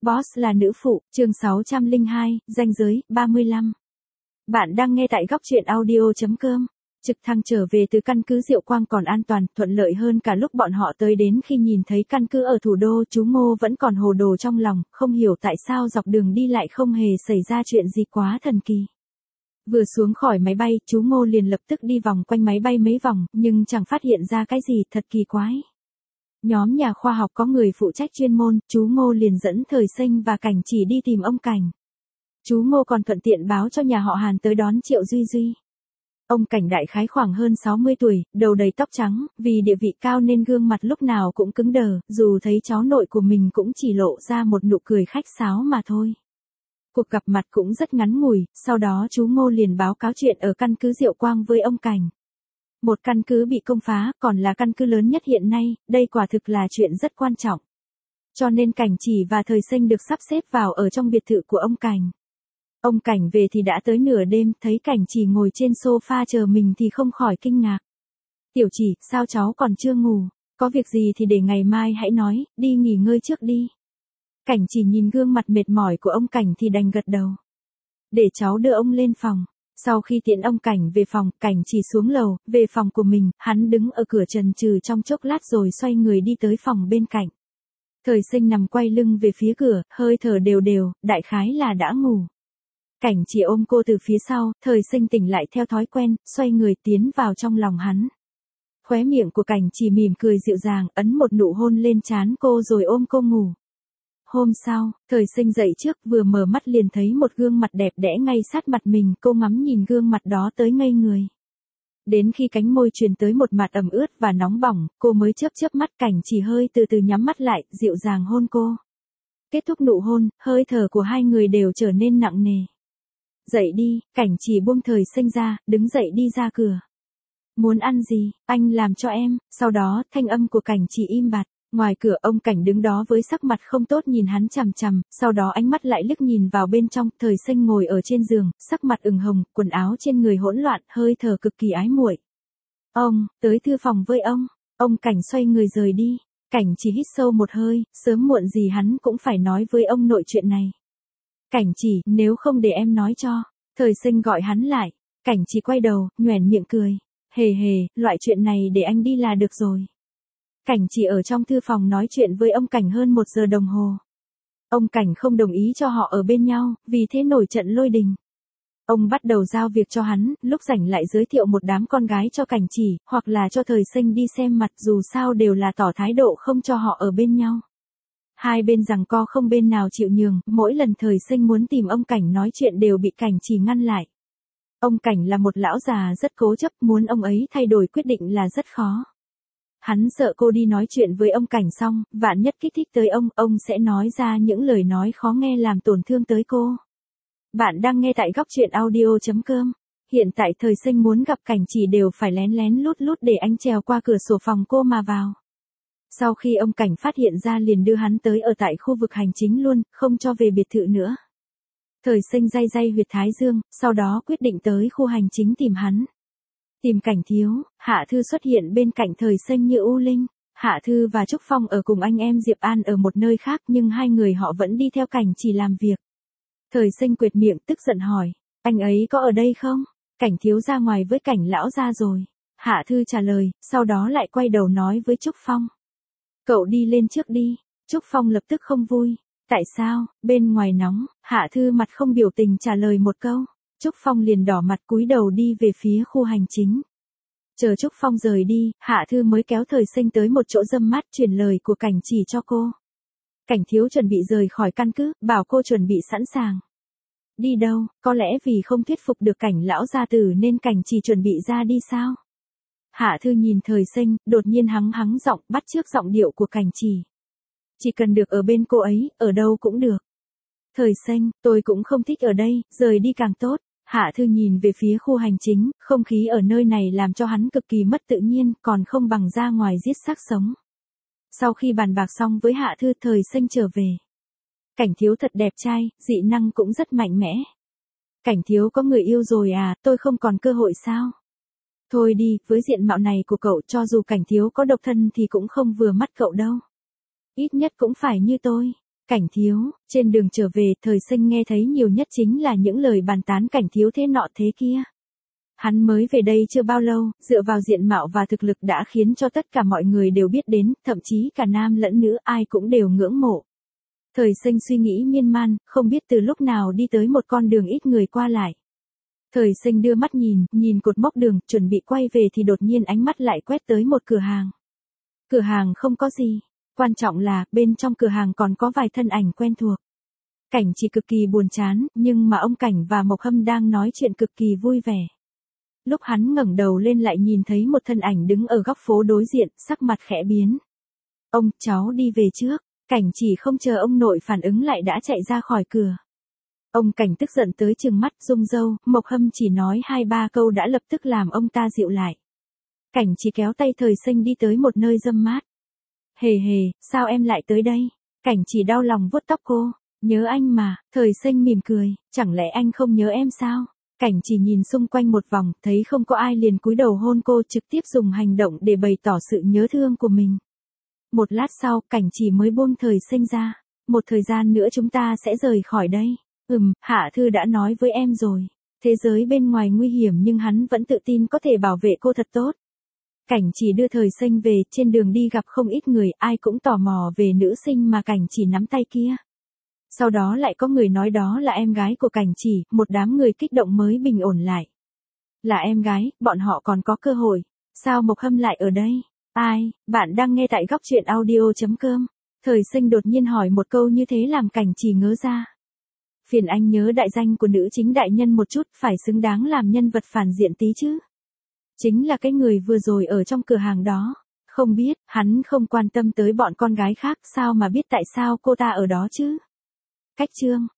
Boss là nữ phụ, chương 602, ranh giới, 35. Bạn đang nghe tại góc truyện audio.com. Trực thăng trở về từ căn cứ Diệu Quang còn an toàn, thuận lợi hơn cả lúc bọn họ tới đến. Khi nhìn thấy căn cứ ở thủ đô, chú Ngô vẫn còn hồ đồ trong lòng, không hiểu tại sao dọc đường đi lại không hề xảy ra chuyện gì quá thần kỳ. Vừa xuống khỏi máy bay, chú Ngô liền lập tức đi vòng quanh máy bay mấy vòng, nhưng chẳng phát hiện ra cái gì, thật kỳ quái. Nhóm nhà khoa học có người phụ trách chuyên môn, chú Ngô liền dẫn Thời Sinh và Cảnh Chỉ đi tìm ông Cảnh. Chú Ngô còn thuận tiện báo cho nhà họ Hàn tới đón Triệu Duy Duy. Ông Cảnh đại khái khoảng hơn 60 tuổi, đầu đầy tóc trắng, vì địa vị cao nên gương mặt lúc nào cũng cứng đờ, dù thấy cháu nội của mình cũng chỉ lộ ra một nụ cười khách sáo mà thôi. Cuộc gặp mặt cũng rất ngắn ngủi, sau đó chú Ngô liền báo cáo chuyện ở căn cứ Diệu Quang với ông Cảnh. Một căn cứ bị công phá, còn là căn cứ lớn nhất hiện nay, đây quả thực là chuyện rất quan trọng. Cho nên Cảnh Chỉ và Thời Sinh được sắp xếp vào ở trong biệt thự của ông Cảnh. Ông Cảnh về thì đã tới nửa đêm, thấy Cảnh Chỉ ngồi trên sofa chờ mình thì không khỏi kinh ngạc. Tiểu Chỉ, sao cháu còn chưa ngủ? Có việc gì thì để ngày mai hãy nói, đi nghỉ ngơi trước đi. Cảnh Chỉ nhìn gương mặt mệt mỏi của ông Cảnh thì đành gật đầu. Để cháu đưa ông lên phòng. Sau khi tiễn ông Cảnh về phòng, Cảnh Chỉ xuống lầu, về phòng của mình, hắn đứng ở cửa chần chừ trong chốc lát rồi xoay người đi tới phòng bên cạnh. Thời Sinh nằm quay lưng về phía cửa, hơi thở đều đều, đại khái là đã ngủ. Cảnh Chỉ ôm cô từ phía sau, Thời Sinh tỉnh lại theo thói quen, xoay người tiến vào trong lòng hắn. Khóe miệng của Cảnh Chỉ mỉm cười dịu dàng, ấn một nụ hôn lên trán cô rồi ôm cô ngủ. Hôm sau, Thời Sinh dậy trước vừa mở mắt liền thấy một gương mặt đẹp đẽ ngay sát mặt mình, cô ngắm nhìn gương mặt đó tới ngây người. Đến khi cánh môi truyền tới một mặt ẩm ướt và nóng bỏng, cô mới chớp mắt. Cảnh Chỉ hơi từ từ nhắm mắt lại, dịu dàng hôn cô. Kết thúc nụ hôn, hơi thở của hai người đều trở nên nặng nề. Dậy đi, Cảnh Chỉ buông Thời Sinh ra, đứng dậy đi ra cửa. Muốn ăn gì, anh làm cho em. Sau đó, thanh âm của Cảnh Chỉ im bặt. Ngoài cửa ông Cảnh đứng đó với sắc mặt không tốt nhìn hắn chằm chằm, sau đó ánh mắt lại liếc nhìn vào bên trong. Thời Sinh ngồi ở trên giường, sắc mặt ửng hồng, quần áo trên người hỗn loạn, hơi thở cực kỳ ái muội. Ông, tới thư phòng với ông. Ông Cảnh xoay người rời đi. Cảnh Chỉ hít sâu một hơi, sớm muộn gì hắn cũng phải nói với ông nội chuyện này. Cảnh Chỉ, nếu không để em nói cho. Thời Sinh gọi hắn lại. Cảnh Chỉ quay đầu, nhoẻn miệng cười. Hề hề, loại chuyện này để anh đi là được rồi. Cảnh Chỉ ở trong thư phòng nói chuyện với ông Cảnh hơn 1 giờ đồng hồ. Ông Cảnh không đồng ý cho họ ở bên nhau, vì thế nổi trận lôi đình. Ông bắt đầu giao việc cho hắn, lúc rảnh lại giới thiệu một đám con gái cho Cảnh Chỉ, hoặc là cho Thời Sinh đi xem mặt, dù sao đều là tỏ thái độ không cho họ ở bên nhau. Hai bên giằng co không bên nào chịu nhường, mỗi lần Thời Sinh muốn tìm ông Cảnh nói chuyện đều bị Cảnh Chỉ ngăn lại. Ông Cảnh là một lão già rất cố chấp, muốn ông ấy thay đổi quyết định là rất khó. Hắn sợ cô đi nói chuyện với ông Cảnh xong, vạn nhất kích thích tới ông sẽ nói ra những lời nói khó nghe làm tổn thương tới cô. Bạn đang nghe tại góc truyện audio.com. Hiện tại Thời Sinh muốn gặp Cảnh Chỉ đều phải lén lén lút lút để anh trèo qua cửa sổ phòng cô mà vào. Sau khi ông Cảnh phát hiện ra liền đưa hắn tới ở tại khu vực hành chính luôn, không cho về biệt thự nữa. Thời Sinh day day huyệt thái dương, sau đó quyết định tới khu hành chính tìm hắn. Tìm Cảnh Thiếu, Hạ Thư xuất hiện bên cạnh Thời Sinh như u linh. Hạ Thư và Trúc Phong ở cùng anh em Diệp An ở một nơi khác nhưng hai người họ vẫn đi theo Cảnh Chỉ làm việc. Thời Sinh quệt miệng tức giận hỏi, anh ấy có ở đây không? Cảnh Thiếu ra ngoài với Cảnh lão ra rồi. Hạ Thư trả lời, sau đó lại quay đầu nói với Trúc Phong. Cậu đi lên trước đi. Trúc Phong lập tức không vui. Tại sao, bên ngoài nóng? Hạ Thư mặt không biểu tình trả lời một câu. Trúc Phong liền đỏ mặt cúi đầu đi về phía khu hành chính. Chờ Trúc Phong rời đi, Hạ Thư mới kéo Thời Sinh tới một chỗ râm mát truyền lời của Cảnh Chỉ cho cô. Cảnh Thiếu chuẩn bị rời khỏi căn cứ, bảo cô chuẩn bị sẵn sàng. Đi đâu, có lẽ vì không thuyết phục được Cảnh lão gia tử nên Cảnh Chỉ chuẩn bị ra đi sao? Hạ Thư nhìn Thời Sinh, đột nhiên hắng giọng, bắt chước giọng điệu của Cảnh Chỉ. Chỉ cần được ở bên cô ấy, ở đâu cũng được. Thời Sinh, tôi cũng không thích ở đây, rời đi càng tốt. Hạ Thư nhìn về phía khu hành chính, không khí ở nơi này làm cho hắn cực kỳ mất tự nhiên, còn không bằng ra ngoài giết xác sống. Sau khi bàn bạc xong với Hạ Thư, Thời Sinh trở về. Cảnh Thiếu thật đẹp trai, dị năng cũng rất mạnh mẽ. Cảnh Thiếu có người yêu rồi à, tôi không còn cơ hội sao? Thôi đi, với diện mạo này của cậu cho dù Cảnh Thiếu có độc thân thì cũng không vừa mắt cậu đâu. Ít nhất cũng phải như tôi. Cảnh thiếu, trên đường trở về, Thời Sinh nghe thấy nhiều nhất chính là những lời bàn tán cảnh thiếu thế nọ thế kia. Hắn mới về đây chưa bao lâu, dựa vào diện mạo và thực lực đã khiến cho tất cả mọi người đều biết đến, thậm chí cả nam lẫn nữ ai cũng đều ngưỡng mộ. Thời Sinh suy nghĩ miên man, không biết từ lúc nào đi tới một con đường ít người qua lại. Thời Sinh đưa mắt nhìn cột mốc đường, chuẩn bị quay về thì đột nhiên ánh mắt lại quét tới một cửa hàng. Cửa hàng không có gì, quan trọng là bên trong cửa hàng còn có vài thân ảnh quen thuộc. Cảnh chỉ cực kỳ buồn chán, nhưng mà ông Cảnh và Mộc Hâm đang nói chuyện cực kỳ vui vẻ. Lúc hắn ngẩng đầu lên lại nhìn thấy một thân ảnh đứng ở góc phố đối diện, sắc mặt khẽ biến. Ông, cháu đi về trước. Cảnh chỉ không chờ ông nội phản ứng lại đã chạy ra khỏi cửa. Ông Cảnh tức giận tới trừng mắt rung râu, Mộc Hâm chỉ nói 2-3 câu đã lập tức làm ông ta dịu lại. Cảnh chỉ kéo tay Thời Sinh đi tới một nơi râm mát. Hề hề, sao em lại tới đây? Cảnh chỉ đau lòng vuốt tóc cô. Nhớ anh mà, Thời Sinh mỉm cười, chẳng lẽ anh không nhớ em sao? Cảnh chỉ nhìn xung quanh một vòng, thấy không có ai liền cúi đầu hôn cô, trực tiếp dùng hành động để bày tỏ sự nhớ thương của mình. Một lát sau, Cảnh chỉ mới buông Thời Sinh ra. Một thời gian nữa chúng ta sẽ rời khỏi đây. Hạ Thư đã nói với em rồi. Thế giới bên ngoài nguy hiểm nhưng hắn vẫn tự tin có thể bảo vệ cô thật tốt. Cảnh chỉ đưa Thời Sinh về, trên đường đi gặp không ít người, ai cũng tò mò về nữ sinh mà Cảnh chỉ nắm tay kia. Sau đó lại có người nói đó là em gái của Cảnh chỉ, một đám người kích động mới bình ổn lại. Là em gái, bọn họ còn có cơ hội. Sao Mộc Hâm lại ở đây? Ai, bạn đang nghe tại góc truyện audio.com. Thời Sinh đột nhiên hỏi một câu như thế làm Cảnh chỉ ngớ ra. Phiền anh nhớ đại danh của nữ chính đại nhân một chút, phải xứng đáng làm nhân vật phản diện tí chứ. Chính là cái người vừa rồi ở trong cửa hàng đó. Không biết, hắn không quan tâm tới bọn con gái khác, sao mà biết tại sao cô ta ở đó chứ? Cách chương.